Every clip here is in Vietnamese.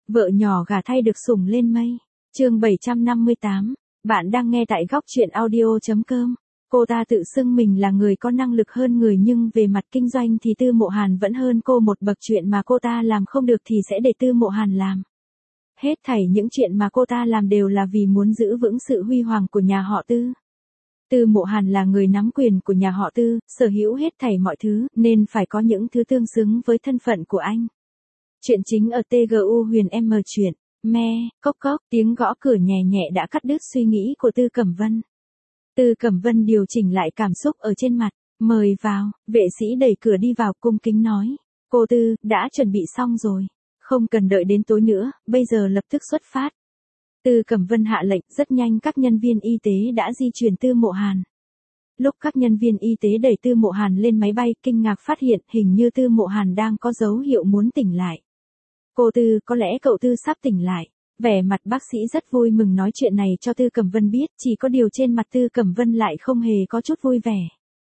Vợ nhỏ gả thay được sủng lên mây. Chương 758. Bạn đang nghe tại góc truyện audio.com. Cô ta tự xưng mình là người có năng lực hơn người nhưng về mặt kinh doanh thì Tư Mộ Hàn vẫn hơn cô một bậc, chuyện mà cô ta làm không được thì sẽ để Tư Mộ Hàn làm. Hết thảy những chuyện mà cô ta làm đều là vì muốn giữ vững sự huy hoàng của nhà họ Tư. Tư Mộ Hàn là người nắm quyền của nhà họ Tư, sở hữu hết thảy mọi thứ, nên phải có những thứ tương xứng với thân phận của anh. Chuyện chính ở TGU Huyền M truyện. Me, cốc cốc, tiếng gõ cửa nhẹ nhẹ đã cắt đứt suy nghĩ của Tư Cẩm Vân. Tư Cẩm Vân điều chỉnh lại cảm xúc ở trên mặt, mời vào, vệ sĩ đẩy cửa đi vào cung kính nói. Cô Tư, đã chuẩn bị xong rồi. Không cần đợi đến tối nữa, bây giờ lập tức xuất phát. Tư Cẩm Vân hạ lệnh, rất nhanh các nhân viên y tế đã di chuyển Tư Mộ Hàn. Lúc các nhân viên y tế đẩy Tư Mộ Hàn lên máy bay, kinh ngạc phát hiện hình như Tư Mộ Hàn đang có dấu hiệu muốn tỉnh lại. Cô Tư, có lẽ cậu Tư sắp tỉnh lại. Vẻ mặt bác sĩ rất vui mừng nói chuyện này cho Tư Cẩm Vân biết, chỉ có điều trên mặt Tư Cẩm Vân lại không hề có chút vui vẻ.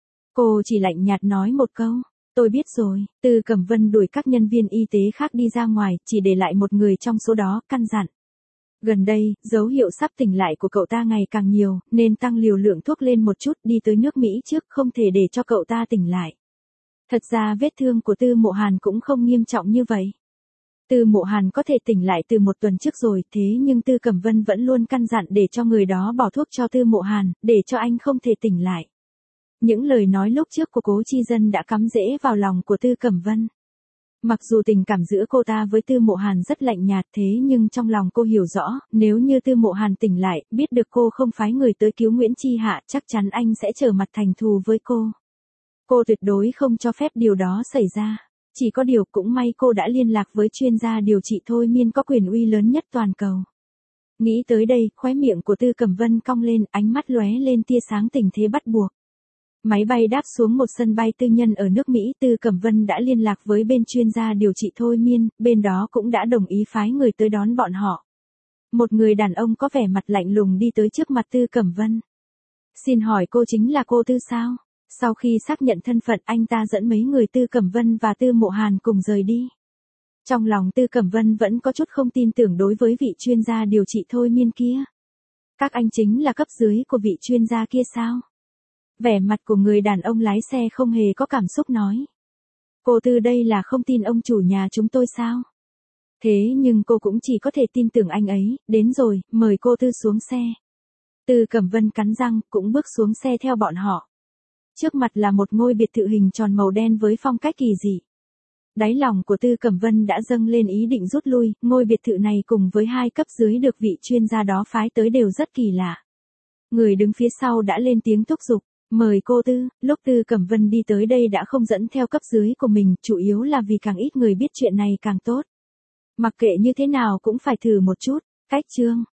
Cô chỉ lạnh nhạt nói một câu, tôi biết rồi. Tư Cẩm Vân đuổi các nhân viên y tế khác đi ra ngoài, chỉ để lại một người trong số đó, căn dặn. Gần đây, dấu hiệu sắp tỉnh lại của cậu ta ngày càng nhiều, nên tăng liều lượng thuốc lên một chút, đi tới nước Mỹ trước, không thể để cho cậu ta tỉnh lại. Thật ra vết thương của Tư Mộ Hàn cũng không nghiêm trọng như vậy. Tư Mộ Hàn có thể tỉnh lại từ một tuần trước rồi, thế nhưng Tư Cẩm Vân vẫn luôn căn dặn để cho người đó bỏ thuốc cho Tư Mộ Hàn, để cho anh không thể tỉnh lại. Những lời nói lúc trước của Cố Chi Dân đã cắm rễ vào lòng của Tư Cẩm Vân. Mặc dù tình cảm giữa cô ta với Tư Mộ Hàn rất lạnh nhạt, thế nhưng trong lòng cô hiểu rõ, nếu như Tư Mộ Hàn tỉnh lại, biết được cô không phái người tới cứu Nguyễn Chi Hạ, chắc chắn anh sẽ trở mặt thành thù với cô. Cô tuyệt đối không cho phép điều đó xảy ra. Chỉ có điều cũng may cô đã liên lạc với chuyên gia điều trị thôi miên có quyền uy lớn nhất toàn cầu. Nghĩ tới đây, khóe miệng của Tư Cẩm Vân cong lên, ánh mắt lóe lên tia sáng tình thế bắt buộc. Máy bay đáp xuống một sân bay tư nhân ở nước Mỹ, Tư Cẩm Vân đã liên lạc với bên chuyên gia điều trị thôi miên, bên đó cũng đã đồng ý phái người tới đón bọn họ. Một người đàn ông có vẻ mặt lạnh lùng đi tới trước mặt Tư Cẩm Vân. Xin hỏi cô chính là cô Tư sao? Sau khi xác nhận thân phận, anh ta dẫn mấy người Tư Cẩm Vân và Tư Mộ Hàn cùng rời đi. Trong lòng Tư Cẩm Vân vẫn có chút không tin tưởng đối với vị chuyên gia điều trị thôi miên kia. Các anh chính là cấp dưới của vị chuyên gia kia sao? Vẻ mặt của người đàn ông lái xe không hề có cảm xúc nói. Cô Tư đây là không tin ông chủ nhà chúng tôi sao? Thế nhưng cô cũng chỉ có thể tin tưởng anh ấy, đến rồi, mời cô Tư xuống xe. Tư Cẩm Vân cắn răng, cũng bước xuống xe theo bọn họ. Trước mặt là một ngôi biệt thự hình tròn màu đen với phong cách kỳ dị. Đáy lòng của Tư Cẩm Vân đã dâng lên ý định rút lui, ngôi biệt thự này cùng với hai cấp dưới được vị chuyên gia đó phái tới đều rất kỳ lạ. Người đứng phía sau đã lên tiếng thúc giục, mời cô Tư. Lúc Tư Cẩm Vân đi tới đây đã không dẫn theo cấp dưới của mình, chủ yếu là vì càng ít người biết chuyện này càng tốt. Mặc kệ như thế nào cũng phải thử một chút. Cách chương